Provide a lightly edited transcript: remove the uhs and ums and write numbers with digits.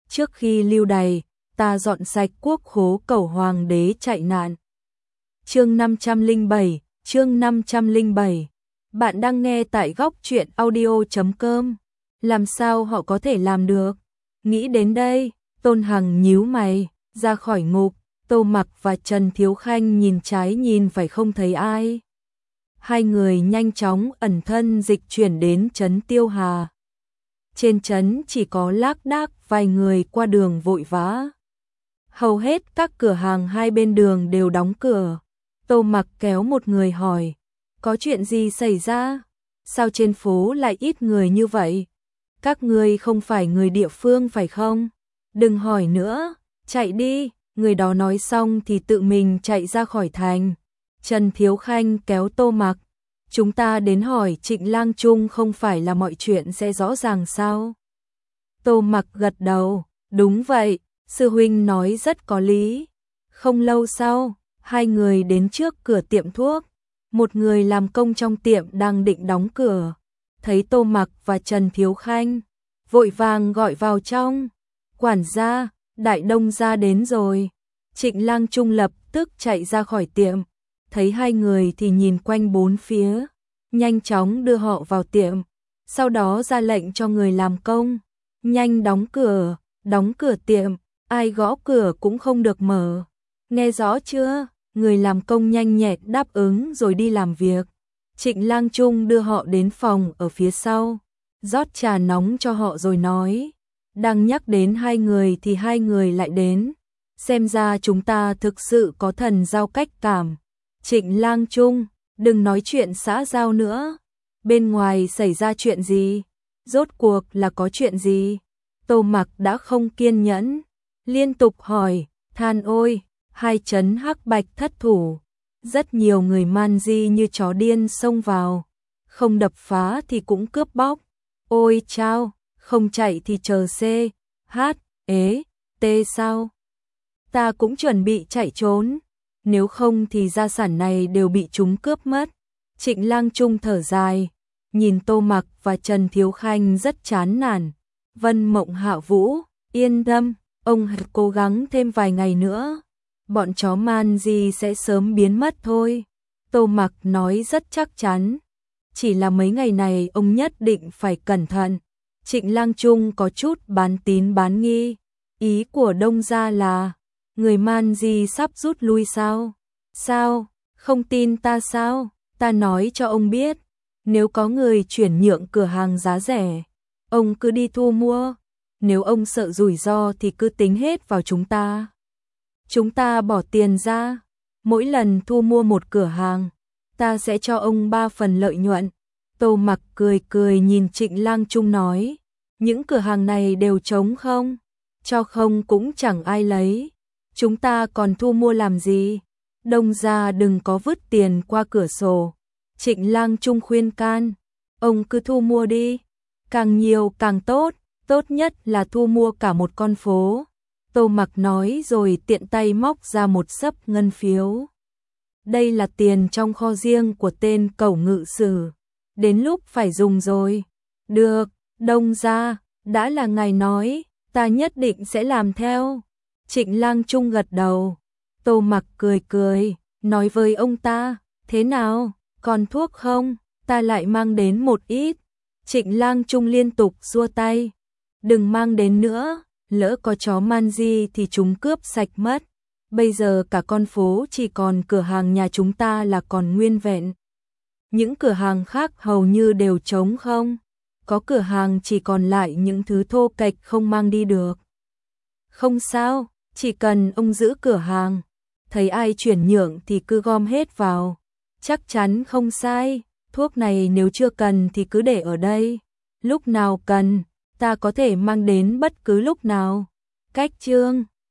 trước khi lưu đày, ta dọn sạch quốc khố cầu hoàng đế chạy nạn. Chương 507, chương 507. Bạn đang nghe tại góc truyện audio.com. Làm sao họ có thể làm được? Nghĩ đến đây, Tôn Hằng nhíu mày, ra khỏi ngục, Tô Mặc và Trần Thiếu Khanh nhìn trái nhìn phải không thấy ai. Hai người nhanh chóng ẩn thân dịch chuyển đến trấn Tiêu Hà. Trên trấn chỉ có lác đác vài người qua đường vội vã. Hầu hết các cửa hàng hai bên đường đều đóng cửa. Tô Mặc kéo một người hỏi, có chuyện gì xảy ra? Sao trên phố lại ít người như vậy? Các ngươi không phải người địa phương phải không? Đừng hỏi nữa, chạy đi. Người đó nói xong thì tự mình chạy ra khỏi thành. Trần Thiếu Khanh kéo Tô Mặc, chúng ta đến hỏi Trịnh Lang Trung không phải là mọi chuyện sẽ rõ ràng sao? Tô Mặc gật đầu, đúng vậy, sư huynh nói rất có lý. Không lâu sau, hai người đến trước cửa tiệm thuốc. Một người làm công trong tiệm đang định đóng cửa, thấy Tô Mặc và Trần Thiếu Khanh, vội vàng gọi vào trong. Quản gia, Đại Đông gia đến rồi. Trịnh Lang Trung lập tức chạy ra khỏi tiệm, thấy hai người thì nhìn quanh bốn phía, nhanh chóng đưa họ vào tiệm, sau đó ra lệnh cho người làm công, nhanh đóng cửa tiệm, ai gõ cửa cũng không được mở. Nghe rõ chưa? Người làm công nhanh nhẹn đáp ứng rồi đi làm việc. Trịnh Lang Trung đưa họ đến phòng ở phía sau, rót trà nóng cho họ rồi nói, đang nhắc đến hai người thì hai người lại đến. Xem ra chúng ta thực sự có thần giao cách cảm. Trịnh Lang Trung, đừng nói chuyện xã giao nữa. Bên ngoài xảy ra chuyện gì? Rốt cuộc là có chuyện gì? Tô Mặc đã không kiên nhẫn, liên tục hỏi, than ôi, hai trấn Hắc Bạch thất thủ. Rất nhiều người man di như chó điên xông vào. Không đập phá thì cũng cướp bóc. Ôi chao, không chạy thì chờ C, H, ế, T sao? Ta cũng chuẩn bị chạy trốn, nếu không thì gia sản này đều bị chúng cướp mất. Trịnh Lang Trung thở dài, nhìn Tô Mặc và Trần Thiếu Khanh rất chán nản. Vân Mộng Hạ Vũ, yên tâm, ông cố gắng thêm vài ngày nữa, bọn chó man di sẽ sớm biến mất thôi. Tô Mặc nói rất chắc chắn, chỉ là mấy ngày này ông nhất định phải cẩn thận. Trịnh Lang Trung có chút bán tín bán nghi, ý của Đông gia là người man di sắp rút lui sao? Sao? Không tin ta sao? Ta nói cho ông biết, nếu có người chuyển nhượng cửa hàng giá rẻ, ông cứ đi thu mua. Nếu ông sợ rủi ro thì cứ tính hết vào chúng ta. Chúng ta bỏ tiền ra, mỗi lần thu mua một cửa hàng, ta sẽ cho ông 3 phần lợi nhuận. Tô Mặc cười cười nhìn Trịnh Lang Trung nói, những cửa hàng này đều trống không? Cho không cũng chẳng ai lấy. Chúng ta còn thu mua làm gì? Đông gia đừng có vứt tiền qua cửa sổ. Trịnh Lang Trung khuyên can, ông cứ thu mua đi, càng nhiều càng tốt, tốt nhất là thu mua cả một con phố. Tô Mặc nói rồi tiện tay móc ra một xấp ngân phiếu. Đây là tiền trong kho riêng của tên cẩu ngự sử, đến lúc phải dùng rồi. Được, Đông gia, đã là ngài nói, ta nhất định sẽ làm theo. Trịnh Lang Trung gật đầu. Tô Mặc cười cười, nói với ông ta, thế nào, còn thuốc không? Ta lại mang đến một ít. Trịnh Lang Trung liên tục xua tay, đừng mang đến nữa, lỡ có chó man di thì chúng cướp sạch mất. Bây giờ cả con phố chỉ còn cửa hàng nhà chúng ta là còn nguyên vẹn. Những cửa hàng khác hầu như đều trống không. Có cửa hàng chỉ còn lại những thứ thô kệch không mang đi được. Không sao, chỉ cần ông giữ cửa hàng, thấy ai chuyển nhượng thì cứ gom hết vào. Chắc chắn không sai, thuốc này nếu chưa cần thì cứ để ở đây. Lúc nào cần, ta có thể mang đến bất cứ lúc nào. Cách chương